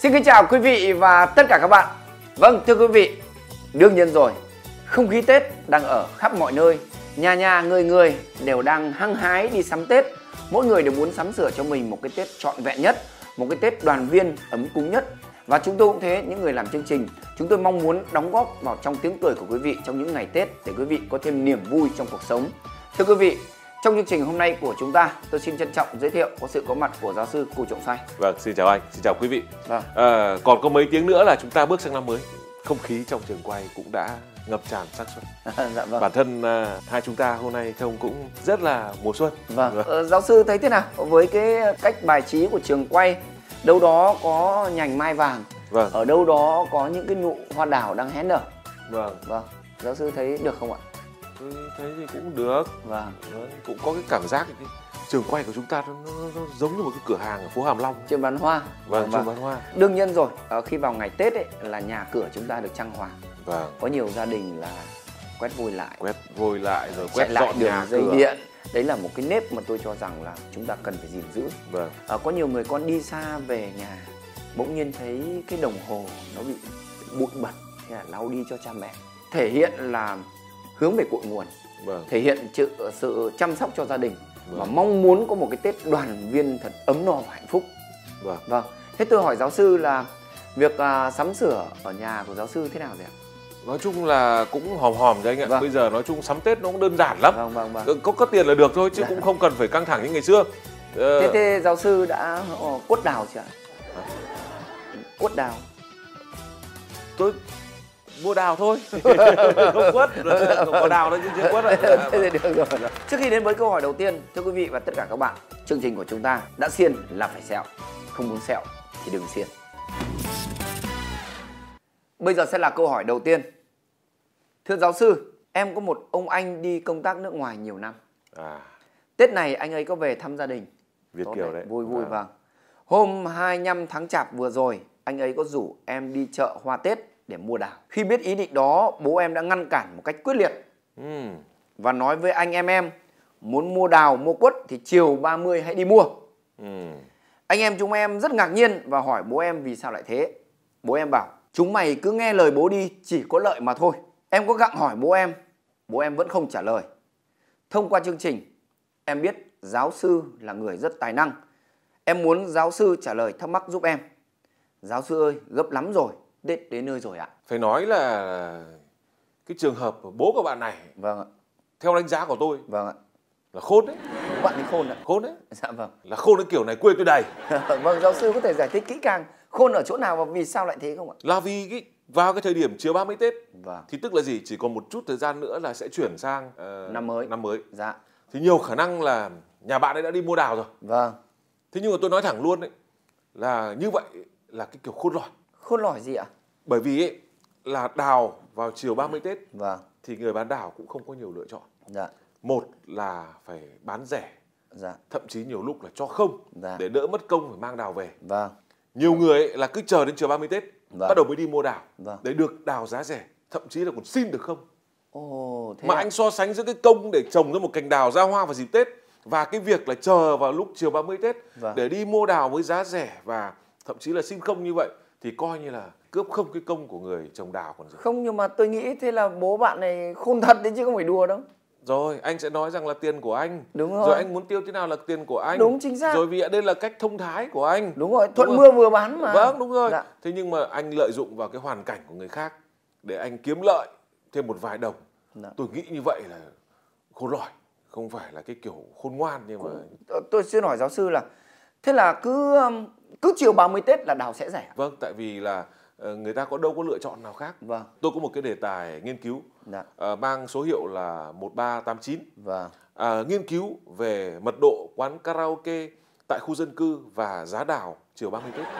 Xin kính chào quý vị và tất cả các bạn. Vâng, thưa quý vị, đương nhiên rồi, không khí Tết đang ở khắp mọi nơi. Nhà nhà người người đều đang hăng hái đi sắm Tết. Mỗi người đều muốn sắm sửa cho mình một cái Tết trọn vẹn nhất, một cái Tết đoàn viên ấm cúng nhất. Và chúng tôi cũng thế, những người làm chương trình, chúng tôi mong muốn đóng góp vào trong tiếng cười của quý vị trong những ngày Tết để quý vị có thêm niềm vui trong cuộc sống. Thưa quý vị, trong chương trình hôm nay của chúng ta, tôi xin trân trọng giới thiệu có sự có mặt của giáo sư Cù Trọng Say. Vâng, xin chào anh, xin chào quý vị. Vâng. Còn có mấy tiếng nữa là chúng ta bước sang năm mới. Không khí trong trường quay cũng đã ngập tràn sắc xuân. Dạ vâng. Bản thân hai chúng ta hôm nay trông cũng rất là mùa xuân. Vâng. Giáo sư thấy thế nào với cái cách bài trí của trường quay? Đâu đó có nhành mai vàng, Vâng. ở đâu đó có những cái nụ hoa đào đang hé nở. Vâng. Vâng. Giáo sư thấy được không ạ? Tôi thấy thì cũng được. Vâng. Cũng có cái cảm giác cái trường quay của chúng ta nó giống như một cái cửa hàng ở phố Hàm Long. Trường bán hoa. Vâng, trường bán hoa. Đương nhiên rồi, khi vào ngày Tết ấy là nhà cửa chúng ta được trang hoàng. Vâng. Có nhiều gia đình là quét vôi lại rồi chạy quét lại dọn đường nhà dây cửa. điện. Đấy là một cái nếp mà tôi cho rằng là chúng ta cần phải gìn giữ. Vâng. Có nhiều người con đi xa về nhà bỗng nhiên thấy cái đồng hồ nó bị bụi bẩn, thế là lau đi cho cha mẹ, thể hiện là hướng về cội nguồn. Vâng. Thể hiện sự chăm sóc cho gia đình. Vâng. Và mong muốn có một cái Tết đoàn viên thật ấm no và hạnh phúc. Vâng. Vâng. Thế tôi hỏi giáo sư là việc sắm sửa ở nhà của giáo sư thế nào rồi ạ? Nói chung là cũng hòm hòm cho anh ạ. Vâng. Bây giờ nói chung sắm Tết nó cũng đơn giản lắm. Vâng. Có tiền là được thôi chứ cũng không cần phải căng thẳng như ngày xưa. Thế giáo sư đã quất đào chưa ạ? Quất đào. Tôi mua đào thôi. Không quất, không có đào đâu chứ chưa quất. Thế thì được rồi. Trước khi đến với câu hỏi đầu tiên, thưa quý vị và tất cả các bạn, chương trình của chúng ta đã xiên là phải sẹo, không muốn sẹo thì đừng xiên. Bây giờ sẽ là câu hỏi đầu tiên. Thưa giáo sư, em có một ông anh đi công tác nước ngoài nhiều năm. Tết này anh ấy có về thăm gia đình. Việt kiều đấy. Vui vâng. Hôm 25 tháng Chạp vừa rồi, anh ấy có rủ em đi chợ hoa Tết để mua đào. Khi biết ý định đó, bố em đã ngăn cản một cách quyết liệt. Và nói với anh em muốn mua đào, mua quất thì chiều 30 hãy đi mua. Anh em chúng em rất ngạc nhiên và hỏi bố em vì sao lại thế. Bố em bảo, chúng mày cứ nghe lời bố đi, chỉ có lợi mà thôi. Em có gặng hỏi bố em vẫn không trả lời. Thông qua chương trình, em biết giáo sư là người rất tài năng. Em muốn giáo sư trả lời thắc mắc giúp em. Giáo sư ơi, gấp lắm rồi, Tết đến nơi rồi ạ. Phải nói là cái trường hợp của bố của bạn này, Vâng ạ. theo đánh giá của tôi, Vâng ạ. là khôn đấy. Bạn ấy khôn ạ. Khôn đấy. Dạ vâng. Là khôn cái kiểu này quê tôi đầy. Vâng, giáo sư có thể giải thích kỹ càng khôn ở chỗ nào và vì sao lại thế không ạ? Là vì vào cái thời điểm chiều 30 Tết, Vâng. thì tức là gì? Chỉ còn một chút thời gian nữa là sẽ chuyển sang năm mới. Dạ. Thì nhiều khả năng là nhà bạn ấy đã đi mua đào rồi. Vâng. Thế nhưng mà tôi nói thẳng luôn đấy, là như vậy là cái kiểu khôn lỏi. Khôn lỏi gì ạ? Bởi vì ấy, là đào vào chiều 30 Tết, Vâng. thì người bán đào cũng không có nhiều lựa chọn. Dạ. Một là phải bán rẻ, Dạ. thậm chí nhiều lúc là cho không, Dạ. để đỡ mất công phải mang đào về. Vâng. Nhiều người ấy là cứ chờ đến chiều 30 Tết, Vâng. bắt đầu mới đi mua đào, Vâng. để được đào giá rẻ, thậm chí là còn xin được không. Ồ, thế Mà ạ? anh so sánh giữa cái công để trồng ra một cành đào ra hoa vào dịp Tết và cái việc là chờ vào lúc chiều 30 Tết Vâng. để đi mua đào với giá rẻ và thậm chí là xin không như vậy, thì coi như là cướp không cái công của người trồng đào còn gì. Không, nhưng mà tôi nghĩ thế là bố bạn này khôn thật đấy chứ không phải đùa đâu. Rồi anh sẽ nói rằng là tiền của anh. Đúng rồi. Rồi anh muốn tiêu thế nào là tiền của anh. Đúng, chính xác. Rồi vì đây là cách thông thái của anh. Đúng rồi, thuận Đúng mưa vừa bán mà. Vâng, đúng rồi. Dạ. Thế nhưng mà anh lợi dụng vào cái hoàn cảnh của người khác để anh kiếm lợi thêm một vài đồng. Dạ. Tôi nghĩ như vậy là khôn lỏi, không phải là cái kiểu khôn ngoan. Nhưng mà Tôi xin hỏi giáo sư là thế là cứ chiều 30 Tết là đào sẽ rẻ. vâng, tại vì là người ta đâu có lựa chọn nào khác. Vâng. Tôi có một cái đề tài nghiên cứu Dạ. mang số hiệu là 1389. Vâng. Nghiên cứu về mật độ quán karaoke tại khu dân cư và giá đào chiều 30 Tết.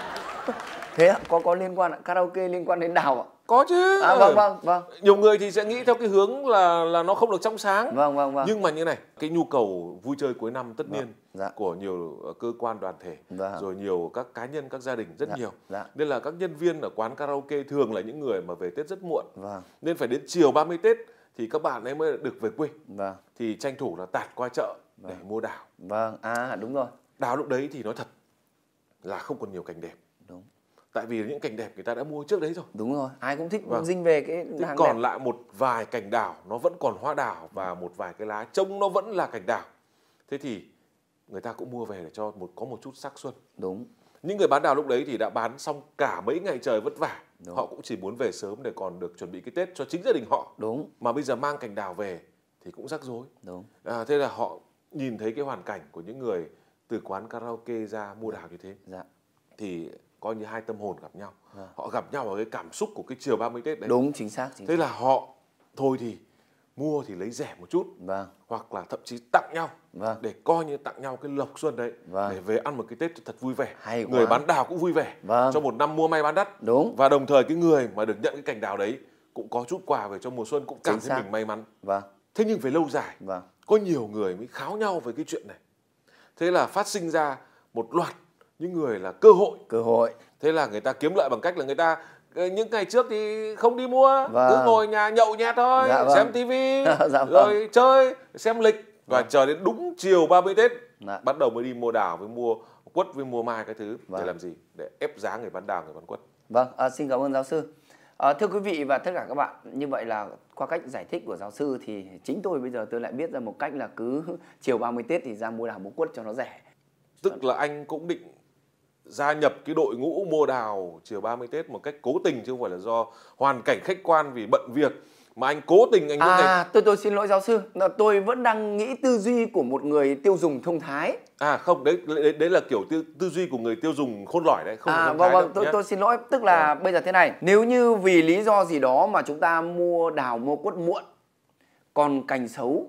Thế ạ? Có liên quan ạ? Karaoke liên quan đến đào ạ? Có chứ. Vâng. Nhiều người thì sẽ nghĩ theo cái hướng là nó không được trong sáng. Vâng. Nhưng mà như này, cái nhu cầu vui chơi cuối năm tất niên Dạ. của nhiều cơ quan đoàn thể, Vâng. rồi nhiều các cá nhân, các gia đình rất Dạ. nhiều. Dạ. Nên là các nhân viên ở quán karaoke thường là những người mà về Tết rất muộn. Vâng. Nên phải đến chiều 30 Tết thì các bạn ấy mới được về quê. Vâng. Thì tranh thủ là tạt qua chợ để mua đào. Vâng, đúng rồi. Đào lúc đấy thì nói thật là không còn nhiều cảnh đẹp. Đúng. Tại vì những cành đẹp người ta đã mua trước đấy rồi. Đúng rồi, ai cũng thích dinh về cái Thế hàng còn đẹp. lại một vài cành đào nó vẫn còn hoa đào và một vài cái lá trông nó vẫn là cành đào. Thế thì người ta cũng mua về để cho có một chút sắc xuân. Đúng. Những người bán đào lúc đấy thì đã bán xong cả mấy ngày trời vất vả. Đúng. Họ cũng chỉ muốn về sớm để còn được chuẩn bị cái Tết cho chính gia đình họ. Đúng. Mà bây giờ mang cành đào về thì cũng rắc rối. Đúng. Thế là họ nhìn thấy cái hoàn cảnh của những người từ quán karaoke ra mua đào như thế. Dạ. Thì coi như hai tâm hồn gặp nhau. Họ gặp nhau ở cái cảm xúc của cái chiều 30 Tết đấy. Đúng, chính xác. Thế là họ thôi thì mua thì lấy rẻ một chút. Vâng. Hoặc là thậm chí tặng nhau. Vâng. Để coi như tặng nhau cái lộc xuân đấy. Vâng. Để về ăn một cái Tết thật vui vẻ. Hay Người quá. bán đào cũng vui vẻ. Vâng. Cho một năm mua may bán đắt. Đúng. Và đồng thời cái người mà được nhận cái cành đào đấy cũng có chút quà về cho mùa xuân, cũng cảm thấy mình may mắn. Vâng. Thế nhưng về lâu dài, vâng, có nhiều người mới kháo nhau về cái chuyện này. Thế là phát sinh ra một loạt những người là cơ hội. Thế là người ta kiếm lợi bằng cách là người ta những ngày trước thì không đi mua, vâng, cứ ngồi nhà nhậu nhẹt thôi, dạ vâng, xem tivi, dạ rồi vâng, chơi, xem lịch. Và vâng, chờ đến đúng chiều 30 Tết dạ, bắt đầu mới đi mua đào, với mua quất, với mua mai cái thứ. vâng, để làm gì? Để ép giá người bán đào, người bán quất. Vâng, xin cảm ơn giáo sư. Thưa quý vị và tất cả các bạn, như vậy là qua cách giải thích của giáo sư thì chính tôi bây giờ tôi lại biết ra một cách là cứ chiều 30 Tết thì ra mua đào mua quất cho nó rẻ. Tức là anh cũng định gia nhập cái đội ngũ mua đào chiều 30 Tết một cách cố tình, chứ không phải là do hoàn cảnh khách quan vì bận việc mà anh cố tình anh tôi xin lỗi giáo sư, tôi vẫn đang nghĩ tư duy của một người tiêu dùng thông thái. Không, đấy là kiểu tư duy của người tiêu dùng khôn lỏi đấy, không phải vâng, tôi xin lỗi, tức là bây giờ thế này, nếu như vì lý do gì đó mà chúng ta mua đào mua quất muộn, còn cành xấu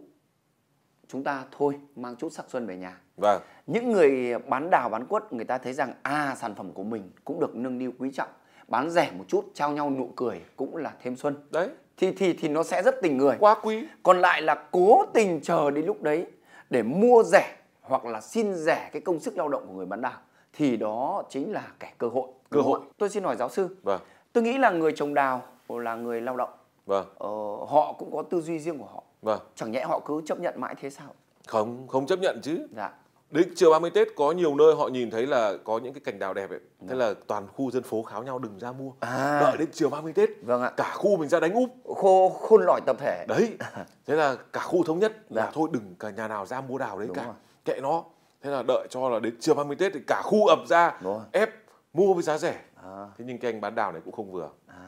chúng ta thôi mang chút sắc xuân về nhà. Vâng. Những người bán đào bán quất người ta thấy rằng sản phẩm của mình cũng được nâng niu quý trọng, bán rẻ một chút trao nhau nụ cười cũng là thêm xuân. Đấy. Thì nó sẽ rất tình người. Quá quý. Còn lại là cố tình chờ đến lúc đấy để mua rẻ hoặc là xin rẻ cái công sức lao động của người bán đào thì đó chính là kẻ cơ hội. Tôi xin hỏi giáo sư. Vâng. Tôi nghĩ là người trồng đào là người lao động. Vâng. Họ cũng có tư duy riêng của họ. Vâng. Chẳng nhẽ họ cứ chấp nhận mãi thế sao? Không chấp nhận chứ. Dạ. Đến chiều 30 Tết có nhiều nơi họ nhìn thấy là có những cái cành đào đẹp ấy. Thế là toàn khu dân phố kháo nhau đừng ra mua. Đợi đến chiều 30 Tết. Vâng ạ. Cả khu mình ra đánh úp. Khôn lỏi tập thể. Đấy. Thế là cả khu thống nhất là thôi đừng cả nhà nào ra mua đào đấy. Đúng cả. Rồi. Kệ nó. Thế là đợi cho là đến chiều 30 Tết thì cả khu ập ra ép mua với giá rẻ. Thế nhưng cái anh bán đào này cũng không vừa.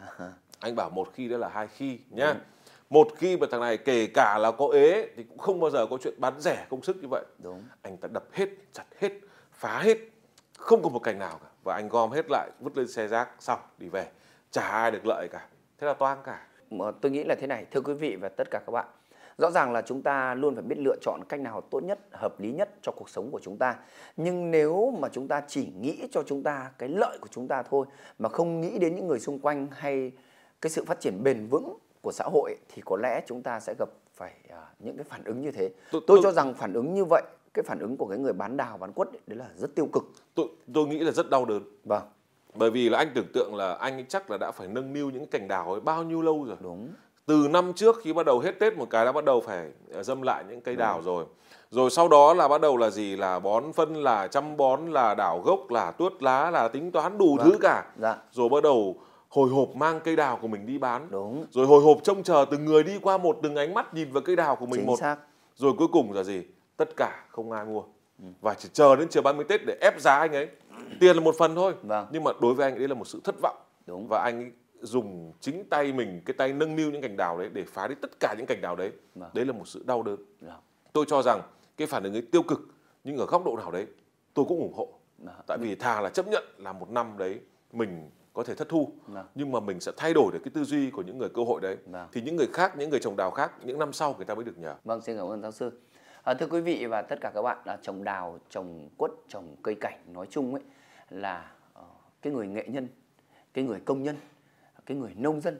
Anh bảo một khi đó là hai khi nhá. Một khi mà thằng này kể cả là có ế thì cũng không bao giờ có chuyện bán rẻ công sức như vậy. Đúng. Anh ta đập hết, chặt hết, phá hết, không có một cành nào cả. Và anh gom hết lại, vứt lên xe rác, xong đi về. Chả ai được lợi cả. Thế là toang cả. Tôi nghĩ là thế này, thưa quý vị và tất cả các bạn. Rõ ràng là chúng ta luôn phải biết lựa chọn cách nào tốt nhất, hợp lý nhất cho cuộc sống của chúng ta. Nhưng nếu mà chúng ta chỉ nghĩ cho chúng ta cái lợi của chúng ta thôi, mà không nghĩ đến những người xung quanh hay cái sự phát triển bền vững của xã hội, thì có lẽ chúng ta sẽ gặp phải những cái phản ứng như thế. Tôi cho rằng phản ứng như vậy, cái phản ứng của cái người bán đào bán quất đấy là rất tiêu cực. Tôi nghĩ là rất đau đớn. Vâng. Bởi vì là anh tưởng tượng là anh ấy chắc là đã phải nâng niu những cành đào ấy bao nhiêu lâu rồi. Đúng. Từ năm trước khi bắt đầu hết Tết một cái đã bắt đầu phải dâm lại những cây đào rồi. Rồi sau đó là bắt đầu là gì? Là bón phân, là chăm bón, là đào gốc, là tuốt lá, là tính toán đủ thứ cả. Dạ. Rồi bắt đầu hồi hộp mang cây đào của mình đi bán. Đúng. Rồi hồi hộp trông chờ từng người đi qua một, từng ánh mắt nhìn vào cây đào của mình. Chính xác. Rồi cuối cùng là gì? Tất cả không ai mua. Và chỉ chờ đến chiều 30 Tết để ép giá anh ấy. Tiền là một phần thôi. Vâng. Nhưng mà đối với anh ấy là một sự thất vọng. Đúng. Và anh ấy dùng chính tay mình, cái tay nâng niu những cành đào đấy để phá đi tất cả những cành đào đấy. Đấy là một sự đau đớn. Tôi cho rằng cái phản ứng ấy tiêu cực, nhưng ở góc độ nào đấy tôi cũng ủng hộ. Tại vì thà là chấp nhận là một năm đấy mình có thể thất thu, nhưng mà mình sẽ thay đổi được cái tư duy của những người cơ hội đấy. Thì những người khác, những người trồng đào khác, những năm sau người ta mới được nhờ. Vâng, xin cảm ơn giáo sư. Thưa quý vị và tất cả các bạn, trồng đào, trồng quất, trồng cây cảnh nói chung ấy là cái người nghệ nhân, cái người công nhân, cái người nông dân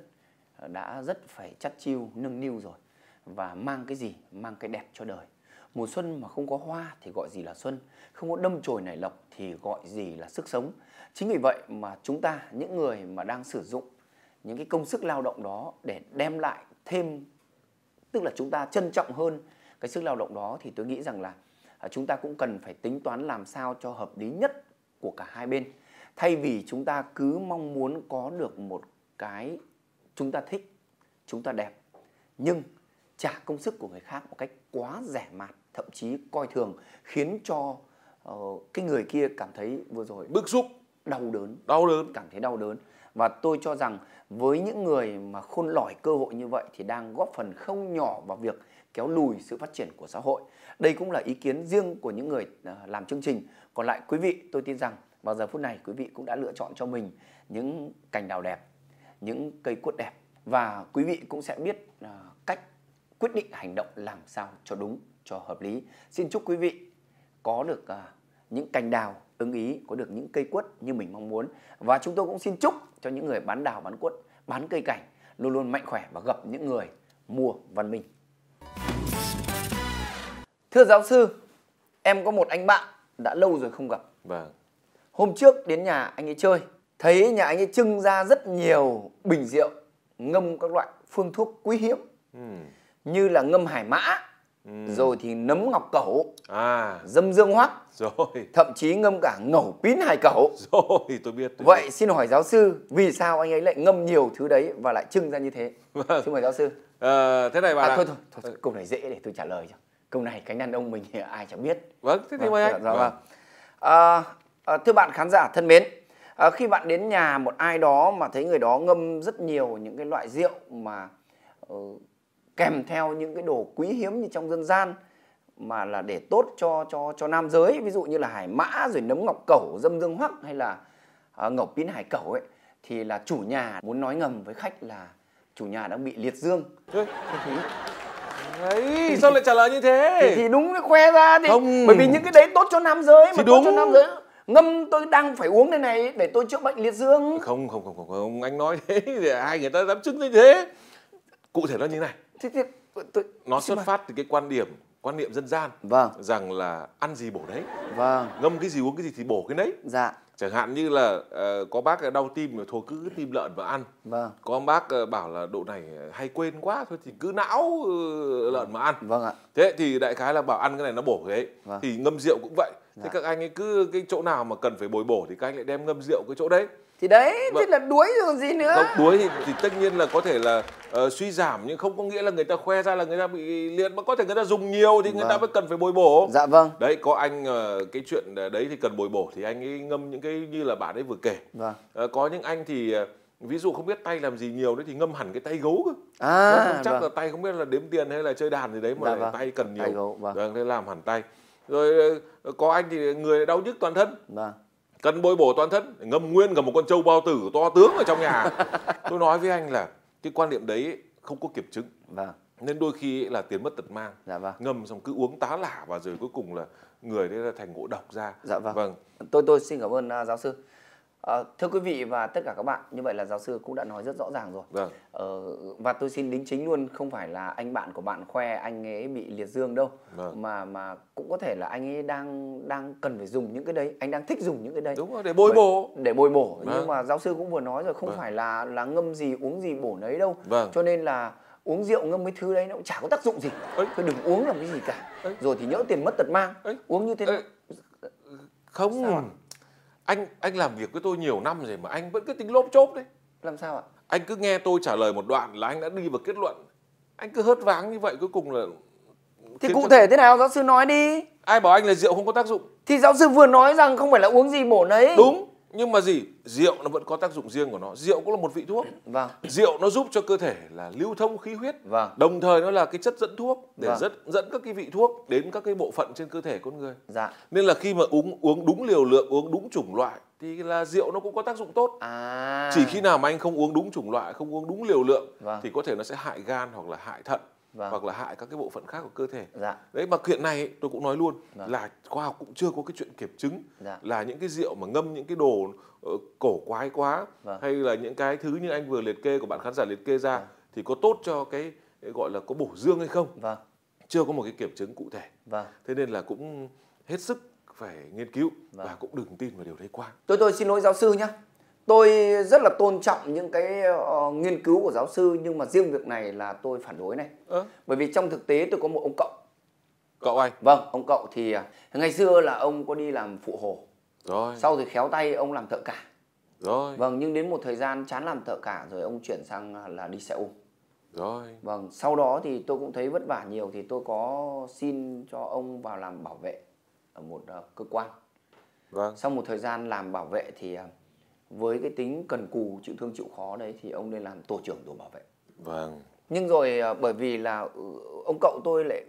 đã rất phải chắt chiu nâng niu rồi, và mang cái gì? Mang cái đẹp cho đời. Mùa xuân mà không có hoa thì gọi gì là xuân, không có đâm chồi nảy lộc thì gọi gì là sức sống. Chính vì vậy mà chúng ta, những người mà đang sử dụng những cái công sức lao động đó để đem lại thêm, tức là chúng ta trân trọng hơn cái sức lao động đó, thì tôi nghĩ rằng là chúng ta cũng cần phải tính toán làm sao cho hợp lý nhất của cả hai bên. Thay vì chúng ta cứ mong muốn có được một cái chúng ta thích, chúng ta đẹp, nhưng trả công sức của người khác một cách quá rẻ mạt, thậm chí coi thường, khiến cho cái người kia cảm thấy vừa rồi bức xúc, đau đớn, cảm thấy đau đớn. Và tôi cho rằng với những người mà khôn lỏi cơ hội như vậy thì đang góp phần không nhỏ vào việc kéo lùi sự phát triển của xã hội. Đây cũng là ý kiến riêng của những người làm chương trình. Còn lại quý vị, tôi tin rằng vào giờ phút này quý vị cũng đã lựa chọn cho mình những cành đào đẹp, những cây quất đẹp, và quý vị cũng sẽ biết cách quyết định hành động làm sao cho đúng, cho hợp lý. Xin chúc quý vị có được những cành đào ưng ý, có được những cây quất như mình mong muốn. Và chúng tôi cũng xin chúc cho những người bán đào, bán quất, bán cây cảnh luôn luôn mạnh khỏe và gặp những người mua văn minh. Thưa giáo sư, em có một anh bạn đã lâu rồi không gặp. Vâng. Hôm trước đến nhà anh ấy chơi, thấy nhà anh ấy trưng ra rất nhiều bình rượu ngâm các loại phương thuốc quý hiếm, như là ngâm hải mã, rồi thì nấm ngọc cẩu, dâm dương hoắc, rồi thậm chí ngâm cả ngẩu pín hải cẩu. Rồi, tôi biết. Vậy xin hỏi giáo sư, vì sao anh ấy lại ngâm nhiều thứ đấy và lại trưng ra như thế? Vâng. Xin mời giáo sư. Thế này bạn ạ. Thôi, câu này dễ để tôi trả lời cho. Câu này cánh đàn ông mình thì ai chẳng biết. Vâng, thế thì mời anh. Thưa bạn khán giả thân mến, khi bạn đến nhà một ai đó mà thấy người đó ngâm rất nhiều những cái loại rượu mà kèm theo những cái đồ quý hiếm như trong dân gian, mà là để tốt cho nam giới, ví dụ như là hải mã, rồi nấm ngọc cẩu, dâm dương hoắc hay là ngẩu pín hải cẩu ấy, thì là chủ nhà muốn nói ngầm với khách là chủ nhà đang bị liệt dương. Thế thì đấy, sao lại trả lời như thế? Thì đúng, khoe ra thì không. Bởi vì những cái đấy tốt cho nam giới, mà đúng. Tốt cho nam giới. Ngâm tôi đang phải uống cái này để tôi chữa bệnh liệt dương. Không, anh nói thế thì ai người ta dám chứng như thế. Cụ thể nó như này. Nó xuất phát từ cái quan niệm dân gian, rằng là ăn gì bổ đấy, ngâm cái gì uống cái gì thì bổ cái đấy. Chẳng hạn như là có bác đau tim thôi cứ tim lợn mà ăn. Có bác bảo là độ này hay quên quá thôi thì cứ não lợn mà ăn. Thế thì đại khái là bảo ăn cái này nó bổ cái ấy. Thì ngâm rượu cũng vậy. Thế các anh ấy cứ cái chỗ nào mà cần phải bồi bổ thì các anh lại đem ngâm rượu cái chỗ đấy. Thì đấy, thế là đuối rồi còn gì nữa. Không, đuối thì tất nhiên là có thể là suy giảm, nhưng không có nghĩa là người ta khoe ra là người ta bị liệt, mà có thể người ta dùng nhiều thì người ta mới cần phải bồi bổ. Đấy, có anh cái chuyện đấy thì cần bồi bổ thì anh ấy ngâm những cái như là bạn ấy vừa kể. Có những anh thì ví dụ không biết tay làm gì nhiều đấy thì ngâm hẳn cái tay gấu cơ. Chắc là tay không biết là đếm tiền hay là chơi đàn gì đấy mà tay cần nhiều. Thế làm hẳn tay. Rồi có anh thì người đau nhức toàn thân, cần bồi bổ toàn thân, ngâm nguyên cả một con trâu bao tử to tướng ở trong nhà. Tôi nói với anh là cái quan niệm đấy không có kiểm chứng, nên đôi khi là tiền mất tật mang. Ngâm xong cứ uống tá lả và rồi cuối cùng là người đấy là thành ngộ độc ra. Tôi xin cảm ơn giáo sư. Thưa quý vị và tất cả các bạn, như vậy là giáo sư cũng đã nói rất rõ ràng rồi. Và tôi xin đính chính luôn, không phải là anh bạn của bạn khoe anh ấy bị liệt dương đâu, mà cũng có thể là anh ấy đang cần phải dùng những cái đấy, anh đang thích dùng những cái đấy. Đúng rồi, để bồi bổ. Nhưng mà giáo sư cũng vừa nói rồi, không phải là ngâm gì uống gì bổ nấy đâu. Cho nên là uống rượu ngâm mấy thứ đấy nó cũng chả có tác dụng gì. Thôi đừng uống làm cái gì cả. Rồi thì nhỡ tiền mất tật mang. Uống như thế nào? Không. Anh làm việc với tôi nhiều năm rồi mà anh vẫn cứ tính lốp chốp đấy. Làm sao ạ? Anh cứ nghe tôi trả lời một đoạn là anh đã đi vào kết luận. Anh cứ hớt váng như vậy cuối cùng là... Thì cụ thể thế nào giáo sư nói đi. Ai bảo anh là rượu không có tác dụng? Thì giáo sư vừa nói rằng không phải là uống gì bổ nấy. Đúng, nhưng mà gì? Rượu nó vẫn có tác dụng riêng của nó. Rượu cũng là một vị thuốc. Rượu nó giúp cho cơ thể là lưu thông khí huyết. Đồng thời nó là cái chất dẫn thuốc để dẫn các cái vị thuốc đến các cái bộ phận trên cơ thể con người. Nên là khi mà uống đúng liều lượng, uống đúng chủng loại thì là rượu nó cũng có tác dụng tốt. Chỉ khi nào mà anh không uống đúng chủng loại, không uống đúng liều lượng thì có thể nó sẽ hại gan hoặc là hại thận. Hoặc là hại các cái bộ phận khác của cơ thể. Đấy, mà chuyện này tôi cũng nói luôn là khoa học cũng chưa có cái chuyện kiểm chứng là những cái rượu mà ngâm những cái đồ cổ quái quá hay là những cái thứ như anh vừa liệt kê của bạn khán giả liệt kê ra thì có tốt cho cái gọi là có bổ dương hay không. Chưa có một cái kiểm chứng cụ thể. Thế nên là cũng hết sức phải nghiên cứu và cũng đừng tin vào điều đấy quá. Tôi xin lỗi giáo sư nhé. Tôi rất là tôn trọng những cái nghiên cứu của giáo sư, nhưng mà riêng việc này là tôi phản đối này. Bởi vì trong thực tế tôi có một ông cậu. Cậu anh? Vâng, ông cậu thì ngày xưa là ông có đi làm phụ hồ. Rồi. Sau thì khéo tay ông làm thợ cả. Rồi. Vâng, nhưng đến một thời gian chán làm thợ cả rồi ông chuyển sang là đi xe ôm. Rồi. Vâng, sau đó thì tôi cũng thấy vất vả nhiều thì tôi có xin cho ông vào làm bảo vệ ở một cơ quan. Vâng. Sau một thời gian làm bảo vệ thì với cái tính cần cù, chịu thương chịu khó đấy thì ông lên làm tổ trưởng tổ bảo vệ. Vâng. Nhưng rồi bởi vì là ông cậu tôi lại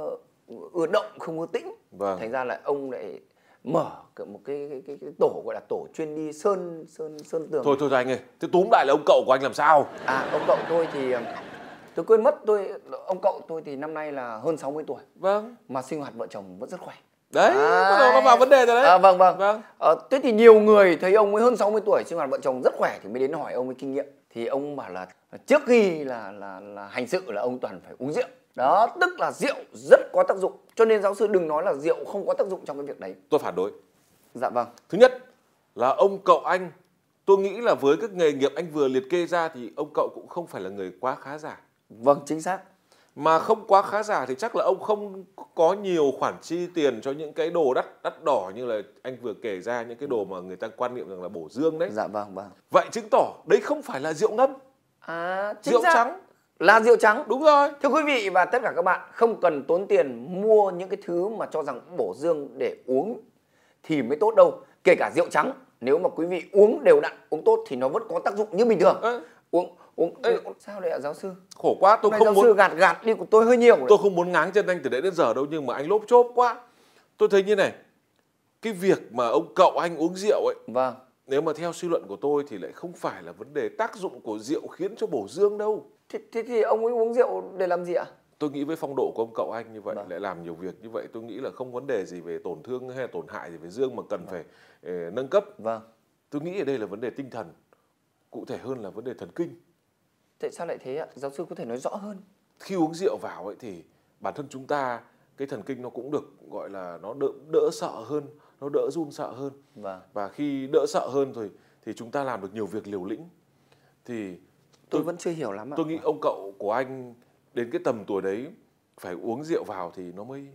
ưa động không ưa tĩnh. Vâng. Thành ra là ông lại mở một cái tổ gọi là tổ chuyên đi sơn tường. Thôi anh ơi, thế túm lại là ông cậu của anh làm sao? Ông cậu tôi thì tôi quên mất, ông cậu tôi thì năm nay là hơn 60 tuổi. Vâng. Mà sinh hoạt vợ chồng vẫn rất khỏe. Đấy, bắt đầu nó vào vấn đề rồi đấy. Vâng. Thế thì nhiều người thấy ông ấy hơn 60 tuổi sinh hoạt vợ chồng rất khỏe thì mới đến hỏi ông ấy kinh nghiệm. Thì ông bảo là trước khi là hành sự là ông toàn phải uống rượu. Đó, tức là rượu rất có tác dụng. Cho nên giáo sư đừng nói là rượu không có tác dụng trong cái việc đấy. Tôi phản đối. Dạ vâng. Thứ nhất là ông cậu anh, tôi nghĩ là với các nghề nghiệp anh vừa liệt kê ra thì ông cậu cũng không phải là người quá khá giả. Vâng, chính xác. Mà không quá khá giả thì chắc là ông không có nhiều khoản chi tiền cho những cái đồ đắt đỏ như là anh vừa kể ra, những cái đồ mà người ta quan niệm rằng là bổ dương đấy. Dạ vâng. Vậy chứng tỏ đấy không phải là rượu ngâm. Chính rượu xác. Trắng. Là rượu trắng. Đúng rồi. Thưa quý vị và tất cả các bạn, không cần tốn tiền mua những cái thứ mà cho rằng bổ dương để uống thì mới tốt đâu. Kể cả rượu trắng, nếu mà quý vị uống đều đặn, uống tốt thì nó vẫn có tác dụng như bình thường. Uống sao đấy ạ giáo sư? Khổ quá, tôi không giáo muốn sư gạt đi của tôi hơi nhiều. Tôi không muốn ngáng chân anh từ đấy đến giờ đâu, nhưng mà anh lốp chốp quá. Tôi thấy như này, cái việc mà ông cậu anh uống rượu ấy, vâng, nếu mà theo suy luận của tôi thì lại không phải là vấn đề tác dụng của rượu khiến cho bổ dương đâu. Thế thì ông ấy uống rượu để làm gì ạ? Tôi nghĩ với phong độ của ông cậu anh như vậy, lại làm nhiều việc như vậy, tôi nghĩ là không vấn đề gì về tổn thương hay là tổn hại gì về dương mà cần phải nâng cấp. Vâng. Tôi nghĩ ở đây là vấn đề tinh thần, cụ thể hơn là vấn đề thần kinh. Tại sao lại thế ạ? Giáo sư có thể nói rõ hơn. Khi uống rượu vào ấy thì bản thân chúng ta, cái thần kinh nó cũng được gọi là nó đỡ sợ hơn, nó đỡ run sợ hơn. Vâng. Và khi đỡ sợ hơn rồi thì chúng ta làm được nhiều việc liều lĩnh. Thì tôi vẫn chưa hiểu lắm ạ. Tôi nghĩ ông cậu của anh đến cái tầm tuổi đấy phải uống rượu vào thì nó mới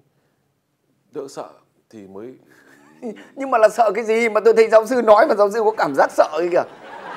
đỡ sợ thì mới. Nhưng mà là sợ cái gì mà tôi thấy giáo sư nói mà giáo sư có cảm giác sợ ấy kìa.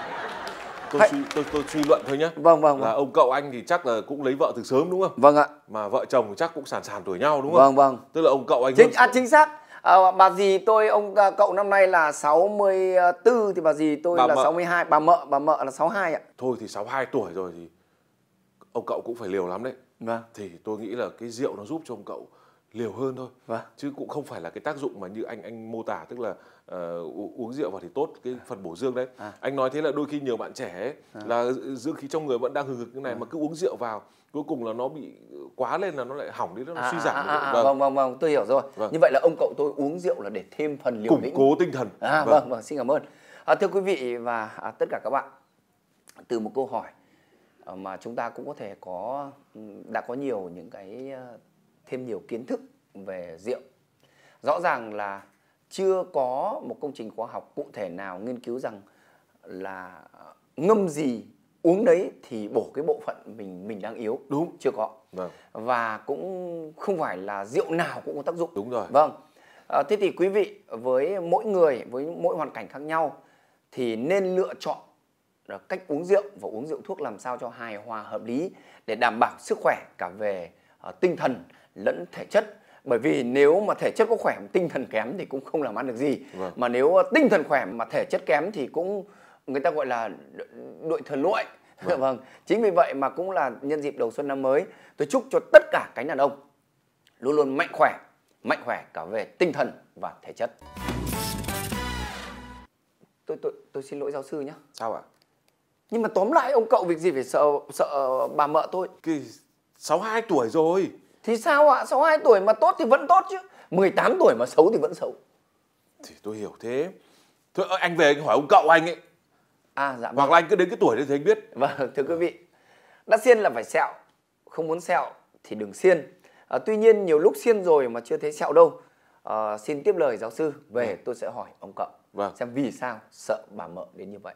Tôi suy luận thôi nhé. Vâng. Là ông cậu anh thì chắc là cũng lấy vợ từ sớm đúng không? Vâng ạ. Mà vợ chồng chắc cũng sàn tuổi nhau đúng không? Vâng. Tức là ông cậu anh chính xác. Bà dì tôi, ông cậu năm nay là 64 thì bà dì tôi là 62, bà mợ là 62 ạ. Thôi thì 62 tuổi rồi thì ông cậu cũng phải liều lắm đấy. Vâng. Thì tôi nghĩ là cái rượu nó giúp cho ông cậu liều hơn thôi. Vâng. Chứ cũng không phải là cái tác dụng mà như anh mô tả, tức là uống rượu vào thì tốt cái phần bổ dương đấy. Anh nói thế là đôi khi nhiều bạn trẻ ấy, là dương khí trong người vẫn đang hừng hực như này mà cứ uống rượu vào cuối cùng là nó bị quá lên là nó lại hỏng đi, nó suy giảm. Vâng, tôi hiểu rồi. Như vậy là ông cậu tôi uống rượu là để thêm phần liều lĩnh, củng cố tinh thần. Vâng, xin cảm ơn. Thưa quý vị và tất cả các bạn, từ một câu hỏi mà chúng ta cũng có thể đã có nhiều những cái thêm nhiều kiến thức về rượu. Rõ ràng là chưa có một công trình khoa học cụ thể nào nghiên cứu rằng là ngâm gì uống đấy thì bổ cái bộ phận mình đang yếu. Đúng. Chưa có. Vâng. Và cũng không phải là rượu nào cũng có tác dụng. Đúng rồi. Vâng. Thế thì quý vị, với mỗi người, với mỗi hoàn cảnh khác nhau thì nên lựa chọn cách uống rượu và uống rượu thuốc làm sao cho hài hòa hợp lý để đảm bảo sức khỏe cả về tinh thần lẫn thể chất. Bởi vì nếu mà thể chất có khỏe mà tinh thần kém thì cũng không làm ăn được gì. Vâng. Mà nếu tinh thần khỏe mà thể chất kém thì cũng người ta gọi là đội thừa lụi. Vâng. Chính vì vậy mà cũng là nhân dịp đầu xuân năm mới, tôi chúc cho tất cả cánh đàn ông luôn luôn mạnh khỏe cả về tinh thần và thể chất. Tôi xin lỗi giáo sư nhé. Sao ạ? Nhưng mà tóm lại ông cậu việc gì phải sợ bà mợ tôi. Cái 62 tuổi rồi. Thì sao ạ? 62 tuổi mà tốt thì vẫn tốt chứ. 18 tuổi mà xấu thì vẫn xấu. Thì tôi hiểu thế. Thôi anh về anh hỏi ông cậu anh ấy. Dạ vâng. Hoặc là anh cứ đến cái tuổi đấy thì anh biết. Vâng, thưa quý vị, đã xiên là phải sẹo, không muốn sẹo thì đừng xiên. Tuy nhiên nhiều lúc xiên rồi mà chưa thấy sẹo đâu. Xin tiếp lời giáo sư, về tôi sẽ hỏi ông cậu xem vì sao sợ bà mợ đến như vậy.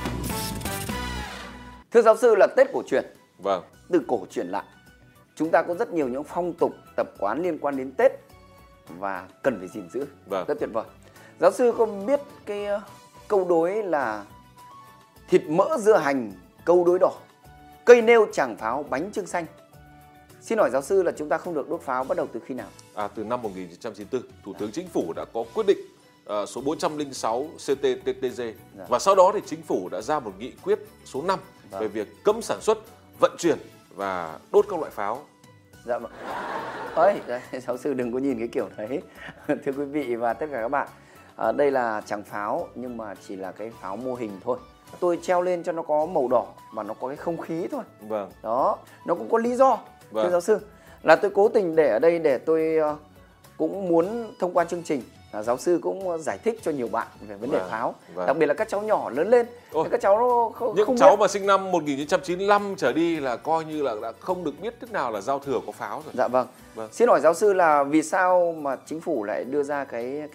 Thưa giáo sư, là Tết cổ truyền. Vâng. Từ cổ truyền lại, chúng ta có rất nhiều những phong tục tập quán liên quan đến Tết và cần phải gìn giữ. Vâng. Rất tuyệt vời. Giáo sư có biết cái câu đối là thịt mỡ dưa hành câu đối đỏ, cây nêu tràng pháo bánh chưng xanh. Xin hỏi giáo sư là chúng ta không được đốt pháo bắt đầu từ khi nào? Từ năm 1994, Thủ tướng Chính phủ đã có quyết định số 406 CT-TTG. Và sau đó thì Chính phủ đã ra một nghị quyết số 5 về việc cấm sản xuất, vận chuyển và đốt các loại pháo. Dạ vâng. Ơi, giáo sư đừng có nhìn cái kiểu đấy. Thưa quý vị và tất cả các bạn, đây là tràng pháo nhưng mà chỉ là cái pháo mô hình thôi. Tôi treo lên cho nó có màu đỏ và nó có cái không khí thôi. Vâng. Đó, nó cũng có lý do. Vâng. Thưa giáo sư, là tôi cố tình để ở đây để tôi cũng muốn thông qua chương trình giáo sư cũng giải thích cho nhiều bạn về vấn đề pháo. Đặc biệt là các cháu nhỏ lớn lên. Các cháu nó không cháu biết. mà sinh năm 1995 trở đi là coi như là đã không được biết thế nào là giao thừa có pháo rồi. Dạ vâng. Xin hỏi giáo sư là vì sao mà chính phủ lại đưa ra cái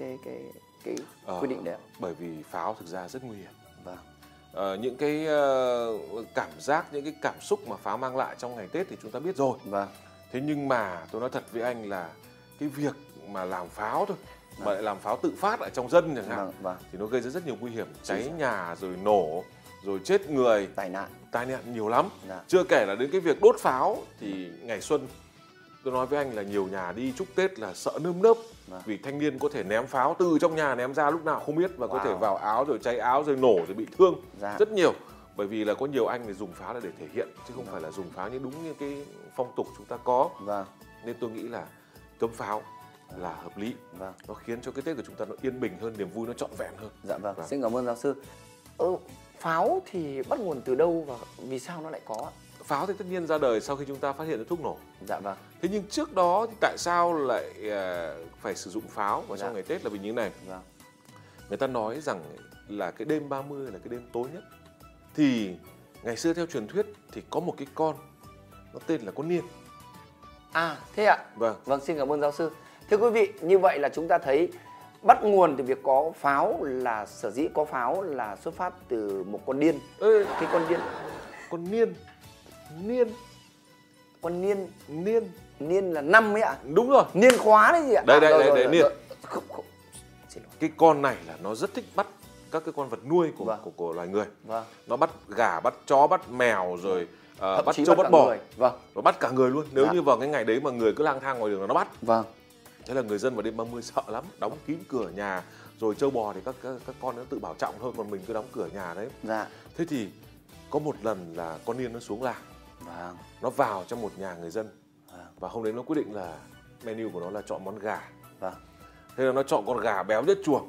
quy định đấy ạ? Bởi vì pháo thực ra rất nguy hiểm. Vâng. Những cái cảm giác, những cái cảm xúc mà pháo mang lại trong ngày Tết thì chúng ta biết rồi. Vâng. Thế nhưng mà tôi nói thật với anh là cái việc mà làm pháo thôi, mà lại làm pháo tự phát ở trong dân chẳng hạn, thì nó gây ra rất nhiều nguy hiểm, cháy nhà rồi nổ, rồi chết người, tai nạn nhiều lắm. Chưa kể là đến cái việc đốt pháo thì ngày xuân tôi nói với anh là nhiều nhà đi chúc Tết là sợ nơm nớp, vì thanh niên có thể ném pháo từ trong nhà ném ra lúc nào không biết, và có thể vào áo rồi cháy áo rồi nổ rồi bị thương rất nhiều. Bởi vì là có nhiều anh thì dùng pháo là để thể hiện chứ không phải là dùng pháo như đúng như cái phong tục chúng ta có. Nên tôi nghĩ là cấm pháo là hợp lý. Nó khiến cho cái Tết của chúng ta nó yên bình hơn, niềm vui nó trọn vẹn hơn. Dạ vâng. Xin cảm ơn giáo sư. Pháo thì bắt nguồn từ đâu và vì sao nó lại có? Pháo thì tất nhiên ra đời sau khi chúng ta phát hiện ra thuốc nổ. Dạ vâng. Thế nhưng trước đó thì tại sao lại phải sử dụng pháo vào trong ngày Tết là vì như thế này. Người ta nói rằng là cái đêm 30 là cái đêm tối nhất. Thì ngày xưa theo truyền thuyết thì có một cái con, nó tên là con niên. Thế ạ? Vâng, xin cảm ơn giáo sư. Thưa quý vị, như vậy là chúng ta thấy bắt nguồn từ việc có pháo là sở dĩ có pháo là xuất phát từ một con điên. Cái con điên. Con niên. Con niên là năm ấy ạ? Đúng rồi. Niên khóa đấy gì ạ? Đây niên. Không. Xin lỗi. Cái con này là nó rất thích bắt các cái con vật nuôi của loài người. Nó bắt gà, bắt chó, bắt mèo rồi bắt trâu, bắt bò. Nó bắt cả người luôn. Nếu như vào cái ngày đấy mà người cứ lang thang ngoài đường là nó bắt. Thế là người dân vào đêm 30 sợ lắm, đóng kín cửa nhà. Rồi trâu bò thì các con nó tự bảo trọng thôi, còn mình cứ đóng cửa nhà đấy. Thế thì có một lần là con niên nó xuống làng. Nó vào trong một nhà người dân. Và hôm đấy nó quyết định là menu của nó là chọn món gà. Thế là nó chọn con gà béo nhất chuồng.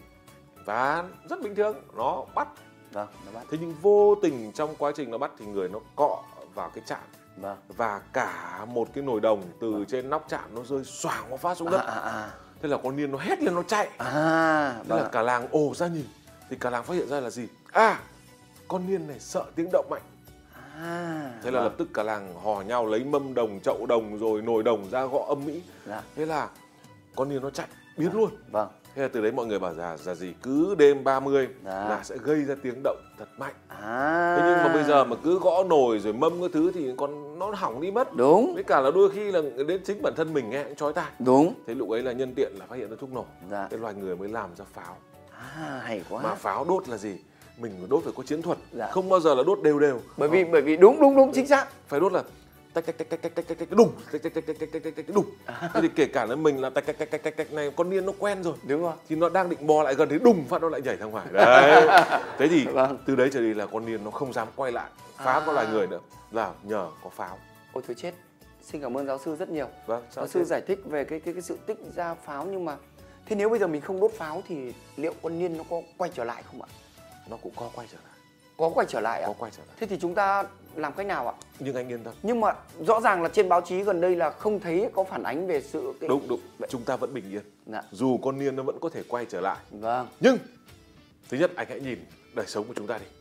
Và rất bình thường, nó bắt. Thế nhưng vô tình trong quá trình nó bắt thì người nó cọ vào cái chạn. Và cả một cái nồi đồng từ trên nóc chạn nó rơi xoàng một phát xuống đất. Thế là con niên nó hét lên nó chạy. Thế là cả làng ồ ra nhìn. Thì cả làng phát hiện ra là gì? Con niên này sợ tiếng động mạnh. Thế là lập tức cả làng hò nhau lấy mâm đồng, chậu đồng rồi nồi đồng ra gõ âm mỹ. Thế là con niên nó chạy biến luôn. Thế là từ đấy mọi người bảo là gì cứ đêm 30 là sẽ gây ra tiếng động thật mạnh. Thế nhưng mà bây giờ mà cứ gõ nồi rồi mâm cái thứ thì còn nó hỏng đi mất. Đúng. Với cả là đôi khi là đến chính bản thân mình nghe cũng chói tai. Đúng. Thế lúc ấy là nhân tiện là phát hiện ra thuốc nổ. Thế loài người mới làm ra pháo. Hay quá. Mà pháo đốt là gì? Mình đốt phải có chiến thuật. Không bao giờ là đốt đều đều. Bởi vì đúng chính xác. Phải đốt là tách đùng, tách đùng. Thế thì kể cả là mình là tách này, con niên nó quen rồi. Đúng rồi. Thì nó đang định bò lại gần thì đùng phát nó lại nhảy ra ngoài. Đấy. Thế thì từ đấy trở đi là con niên nó không dám quay lại phá con loài người nữa, là nhờ có pháo. Ôi thôi chết. Xin cảm ơn giáo sư rất nhiều. Giáo sư giải thích về cái sự tích ra pháo, nhưng mà thế nếu bây giờ mình không đốt pháo thì liệu con niên nó có quay trở lại không ạ? Nó cũng có quay trở lại. Có quay trở lại ạ? Có quay trở lại. Thế thì chúng ta làm cách nào ạ? Nhưng anh yên tâm. Nhưng mà rõ ràng là trên báo chí gần đây là không thấy có phản ánh về sự Đúng. Chúng ta vẫn bình yên. Dù con niên nó vẫn có thể quay trở lại. Vâng. Nhưng thứ nhất anh hãy nhìn đời sống của chúng ta đi. Vâng.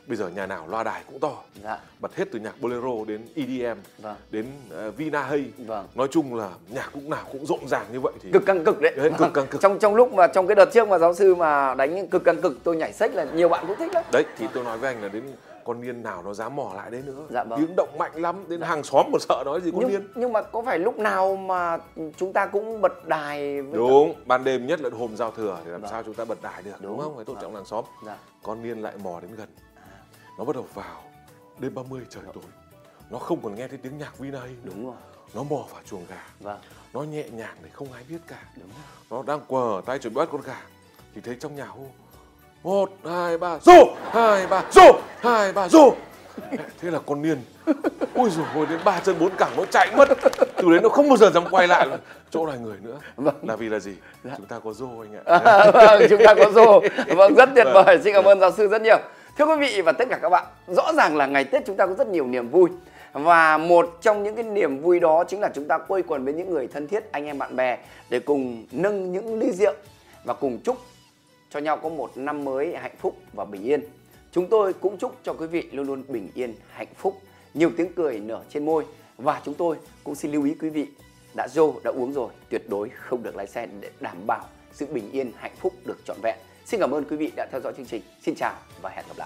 Bây giờ nhà nào loa đài cũng to, bật hết từ nhạc bolero đến EDM, đến Vina Hay, nói chung là nhạc cũng nào cũng rộn ràng như vậy thì cực căng cực đấy. Cực căng cực. Trong lúc mà trong cái đợt trước mà giáo sư mà đánh cực căng cực, tôi nhảy xếch là nhiều bạn cũng thích lắm. Đấy thì tôi nói với anh là đến con Niên nào nó dám mò lại đấy nữa. Tiếng động mạnh lắm, đến hàng xóm còn sợ nói gì con Niên. Nhưng mà có phải lúc nào mà chúng ta cũng bật đài với đúng, ban đêm nhất là hôm giao thừa thì làm sao chúng ta bật đài được, đúng không? Phải tôn trọng làng xóm. Con Niên lại mò đến gần. Nó bắt đầu vào đêm 30 trời tối, nó không còn nghe thấy tiếng nhạc Vina Hay. Đúng rồi. Nó mò vào chuồng gà. Nó nhẹ nhàng để không ai biết cả. Đúng rồi. Nó đang quờ tay chuẩn bị bắt con gà thì thấy trong nhà hô 1, 2, 3 rô, 2, 3 rô, 2, 3 rô. Thế là con Niên ui dồi ôi, đến 3 chân 4 cẳng nó chạy mất. Từ đấy nó không bao giờ dám quay lại chỗ này người nữa. Là vì là gì? Chúng ta có rô anh ạ. Chúng ta có rô. Rất tuyệt vời. Xin cảm ơn giáo sư rất nhiều. Thưa quý vị và tất cả các bạn, rõ ràng là ngày Tết chúng ta có rất nhiều niềm vui. Và một trong những cái niềm vui đó chính là chúng ta quây quần với những người thân thiết, anh em bạn bè để cùng nâng những ly rượu và cùng chúc cho nhau có một năm mới hạnh phúc và bình yên. Chúng tôi cũng chúc cho quý vị luôn luôn bình yên, hạnh phúc, nhiều tiếng cười nở trên môi. Và chúng tôi cũng xin lưu ý quý vị đã rô, đã uống rồi, tuyệt đối không được lái xe để đảm bảo sự bình yên, hạnh phúc được trọn vẹn. Xin cảm ơn quý vị đã theo dõi chương trình. Xin chào và hẹn gặp lại.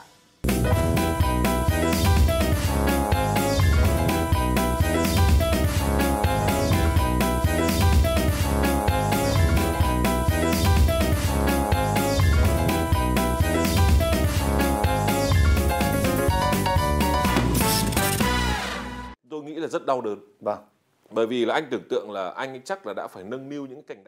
Tôi nghĩ là rất đau đớn. Vâng. Bởi vì là anh tưởng tượng là anh ấy chắc là đã phải nâng niu những cảnh